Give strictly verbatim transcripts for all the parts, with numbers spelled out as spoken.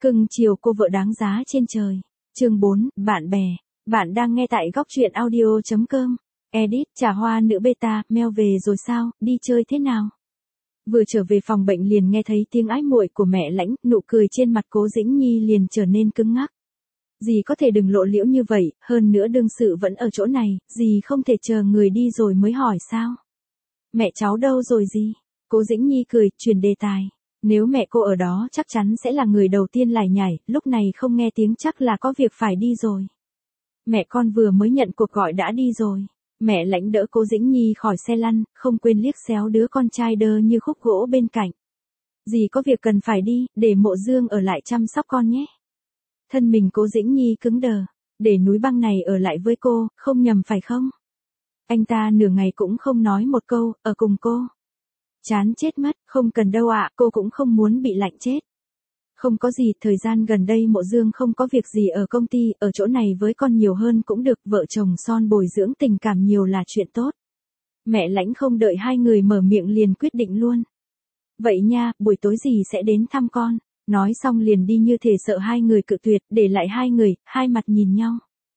Cưng chiều cô vợ đáng giá trên trời. Chương bốn, bạn bè. Bạn đang nghe tại góc truyện audio chấm com. Edit, trà hoa nữ beta, Mel về rồi sao, đi chơi thế nào? Vừa trở về phòng bệnh liền nghe thấy tiếng ái muội của mẹ Lãnh, nụ cười trên mặt Cố Dĩnh Nhi liền trở nên cứng ngắc. Dì có thể đừng lộ liễu như vậy, hơn nữa đương sự vẫn ở chỗ này, dì không thể chờ người đi rồi mới hỏi sao? Mẹ cháu đâu rồi dì? Cố Dĩnh Nhi cười, chuyển đề tài. Nếu mẹ cô ở đó chắc chắn sẽ là người đầu tiên lải nhải, lúc này không nghe tiếng chắc là có việc phải đi rồi. Mẹ con vừa mới nhận cuộc gọi đã đi rồi. Mẹ Lãnh đỡ Cố Dĩnh Nhi khỏi xe lăn, không quên liếc xéo đứa con trai đơ như khúc gỗ bên cạnh. Dì có việc cần phải đi, để Mộ Dương ở lại chăm sóc con nhé. Thân mình Cố Dĩnh Nhi cứng đờ, để núi băng này ở lại với cô, không nhầm phải không? Anh ta nửa ngày cũng không nói một câu, ở cùng cô. Chán chết mất, không cần đâu ạ, cô cũng không muốn bị lạnh chết. Không có gì, thời gian gần đây Mộ Dương không có việc gì ở công ty, ở chỗ này với con nhiều hơn cũng được, vợ chồng son bồi dưỡng tình cảm nhiều là chuyện tốt. Mẹ Lãnh không đợi hai người mở miệng liền quyết định luôn. Vậy nha, buổi tối dì sẽ đến thăm con. Nói xong liền đi như thể sợ hai người cự tuyệt, để lại hai người, hai mặt nhìn nhau.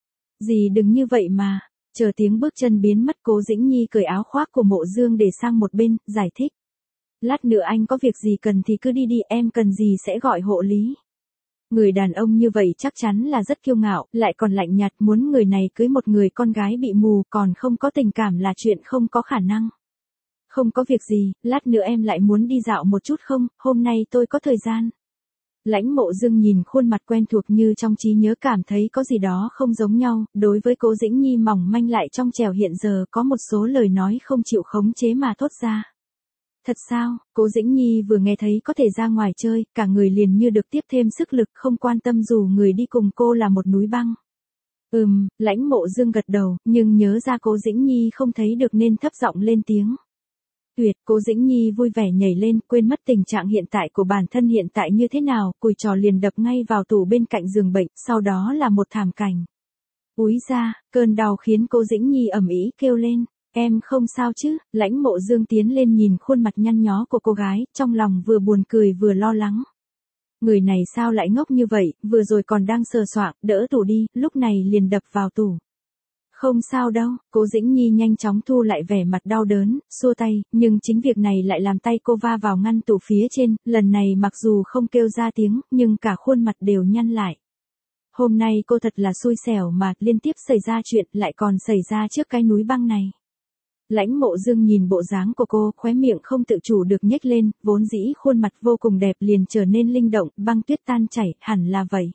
Dì đừng như vậy mà. Chờ tiếng bước chân biến mất, Cố Dĩnh Nhi cởi áo khoác của Mộ Dương để sang một bên, giải thích. Lát nữa anh có việc gì cần thì cứ đi đi, em cần gì sẽ gọi hộ lý. Người đàn ông như vậy chắc chắn là rất kiêu ngạo, lại còn lạnh nhạt, muốn người này cưới một người con gái bị mù còn không có tình cảm là chuyện không có khả năng. Không có việc gì, lát nữa em lại muốn đi dạo một chút không, hôm nay tôi có thời gian. Lãnh Mộ Dương nhìn khuôn mặt quen thuộc như trong trí nhớ cảm thấy có gì đó không giống nhau, đối với Cố Dĩnh Nhi mỏng manh lại trong trẻo hiện giờ có một số lời nói không chịu khống chế mà thốt ra. Thật sao, Cố Dĩnh Nhi vừa nghe thấy có thể ra ngoài chơi, cả người liền như được tiếp thêm sức lực, không quan tâm dù người đi cùng cô là một núi băng. Ừm, Lãnh Mộ Dương gật đầu, nhưng nhớ ra Cố Dĩnh Nhi không thấy được nên thấp giọng lên tiếng. Tuyệt, Cố Dĩnh Nhi vui vẻ nhảy lên, quên mất tình trạng hiện tại của bản thân hiện tại như thế nào, cùi trò liền đập ngay vào tủ bên cạnh giường bệnh, sau đó là một thảm cảnh. Úi ra, cơn đau khiến Cố Dĩnh Nhi ầm ĩ kêu lên. Em không sao chứ? Lãnh Mộ Dương tiến lên nhìn khuôn mặt nhăn nhó của cô gái, trong lòng vừa buồn cười vừa lo lắng. Người này sao lại ngốc như vậy, vừa rồi còn đang sờ soạng, đỡ tủ đi, lúc này liền đập vào tủ. Không sao đâu, Cố Dĩnh Nhi nhanh chóng thu lại vẻ mặt đau đớn, xua tay, nhưng chính việc này lại làm tay cô va vào ngăn tủ phía trên, lần này mặc dù không kêu ra tiếng, nhưng cả khuôn mặt đều nhăn lại. Hôm nay cô thật là xui xẻo mà, liên tiếp xảy ra chuyện, lại còn xảy ra trước cái núi băng này. Lãnh Mộ Dương nhìn bộ dáng của cô, khóe miệng không tự chủ được nhếch lên, vốn dĩ khuôn mặt vô cùng đẹp liền trở nên linh động, băng tuyết tan chảy, hẳn là vậy.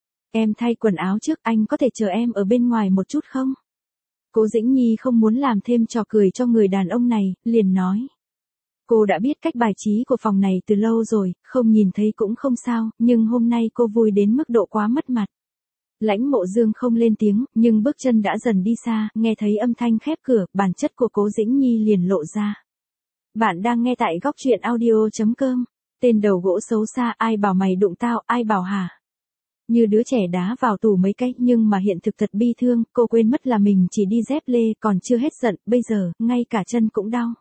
Em thay quần áo trước, anh có thể chờ em ở bên ngoài một chút không? Cố Dĩnh Nhi không muốn làm thêm trò cười cho người đàn ông này, liền nói. Cô đã biết cách bài trí của phòng này từ lâu rồi, không nhìn thấy cũng không sao, nhưng hôm nay cô vui đến mức độ quá mất mặt. Lãnh Mộ Dương không lên tiếng, nhưng bước chân đã dần đi xa, nghe thấy âm thanh khép cửa, bản chất của Cố Dĩnh Nhi liền lộ ra. Bạn đang nghe tại góc truyện audio chấm com. Tên đầu gỗ xấu xa, ai bảo mày đụng tao, ai bảo hả? Như đứa trẻ đá vào tủ mấy cái, nhưng mà hiện thực thật bi thương, cô quên mất là mình chỉ đi dép lê, còn chưa hết giận, bây giờ, ngay cả chân cũng đau.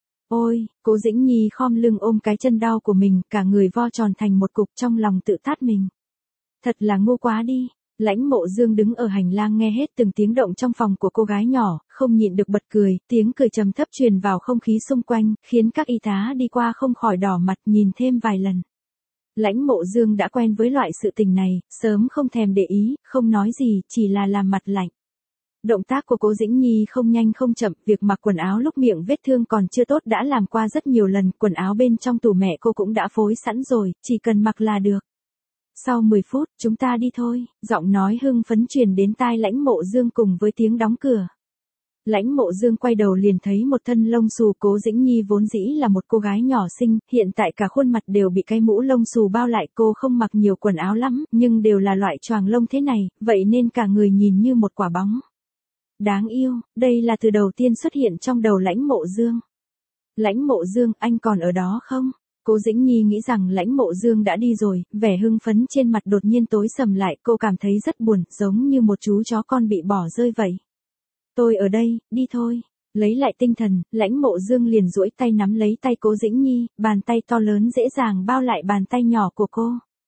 Ôi, Cố Dĩnh Nhi khom lưng ôm cái chân đau của mình, cả người vo tròn thành một cục, trong lòng tự tát mình. Thật là ngu quá đi. Lãnh Mộ Dương đứng ở hành lang nghe hết từng tiếng động trong phòng của cô gái nhỏ, không nhịn được bật cười, tiếng cười trầm thấp truyền vào không khí xung quanh, khiến các y tá đi qua không khỏi đỏ mặt nhìn thêm vài lần. Lãnh Mộ Dương đã quen với loại sự tình này, sớm không thèm để ý, không nói gì, chỉ là làm mặt lạnh. Động tác của Cố Dĩnh Nhi không nhanh không chậm, việc mặc quần áo lúc miệng vết thương còn chưa tốt đã làm qua rất nhiều lần, quần áo bên trong tủ mẹ cô cũng đã phối sẵn rồi, chỉ cần mặc là được. Sau mười phút, chúng ta đi thôi, giọng nói hưng phấn truyền đến tai Lãnh Mộ Dương cùng với tiếng đóng cửa. Lãnh Mộ Dương quay đầu liền thấy một thân lông xù. Cố Dĩnh Nhi vốn dĩ là một cô gái nhỏ xinh, hiện tại cả khuôn mặt đều bị cái mũ lông xù bao lại, cô không mặc nhiều quần áo lắm, nhưng đều là loại choàng lông thế này, vậy nên cả người nhìn như một quả bóng. Đáng yêu, đây là từ đầu tiên xuất hiện trong đầu Lãnh Mộ Dương. Lãnh Mộ Dương, anh còn ở đó không? Cố Dĩnh Nhi nghĩ rằng Lãnh Mộ Dương đã đi rồi, vẻ hưng phấn trên mặt đột nhiên tối sầm lại, cô cảm thấy rất buồn, giống như một chú chó con bị bỏ rơi vậy. Tôi ở đây, đi thôi. Lấy lại tinh thần, Lãnh Mộ Dương liền duỗi tay nắm lấy tay Cố Dĩnh Nhi, bàn tay to lớn dễ dàng bao lại bàn tay nhỏ của cô.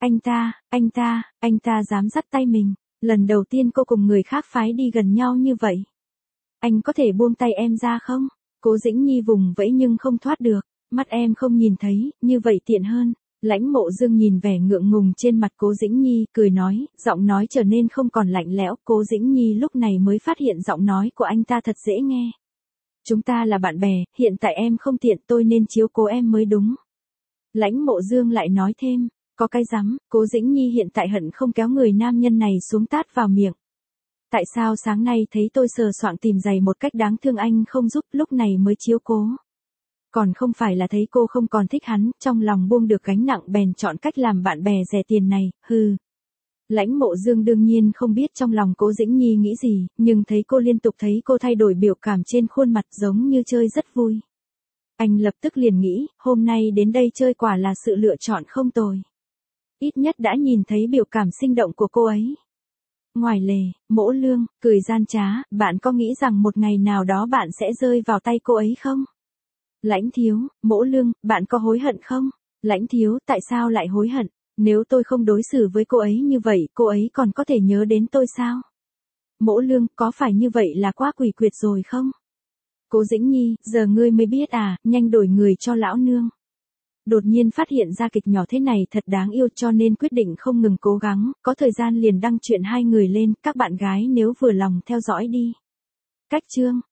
Anh ta, anh ta, anh ta dám dắt tay mình, lần đầu tiên cô cùng người khác phái đi gần nhau như vậy. Anh có thể buông tay em ra không? Cố Dĩnh Nhi vùng vẫy nhưng không thoát được, mắt em không nhìn thấy, như vậy tiện hơn. Lãnh Mộ Dương nhìn vẻ ngượng ngùng trên mặt Cố Dĩnh Nhi, cười nói, giọng nói trở nên không còn lạnh lẽo. Cố Dĩnh Nhi lúc này mới phát hiện giọng nói của anh ta thật dễ nghe. Chúng ta là bạn bè, hiện tại em không tiện, tôi nên chiếu cố em mới đúng. Lãnh Mộ Dương lại nói thêm, có cái rắm. Cố Dĩnh Nhi hiện tại hận không kéo người nam nhân này xuống tát vào miệng. Tại sao sáng nay thấy tôi sờ soạng tìm giày một cách đáng thương anh không giúp, lúc này mới chiếu cố? Còn không phải là thấy cô không còn thích hắn, trong lòng buông được gánh nặng bèn chọn cách làm bạn bè rẻ tiền này, hừ. Lãnh Mộ Dương đương nhiên không biết trong lòng Cố Dĩnh Nhi nghĩ gì, nhưng thấy cô liên tục thấy cô thay đổi biểu cảm trên khuôn mặt giống như chơi rất vui. Anh lập tức liền nghĩ, hôm nay đến đây chơi quả là sự lựa chọn không tồi. Ít nhất đã nhìn thấy biểu cảm sinh động của cô ấy. Ngoài lề, Mỗ Lương, cười gian trá, bạn có nghĩ rằng một ngày nào đó bạn sẽ rơi vào tay cô ấy không? Lãnh Thiếu, Mỗ Lương, bạn có hối hận không? Lãnh Thiếu, tại sao lại hối hận? Nếu tôi không đối xử với cô ấy như vậy, cô ấy còn có thể nhớ đến tôi sao? Mỗ Lương, có phải như vậy là quá quỷ quyệt rồi không? Cố Dĩnh Nhi, giờ ngươi mới biết à, nhanh đổi người cho lão nương. Đột nhiên phát hiện ra kịch nhỏ thế này thật đáng yêu cho nên quyết định không ngừng cố gắng, có thời gian liền đăng chuyện hai người lên, các bạn gái nếu vừa lòng theo dõi đi. Cách chương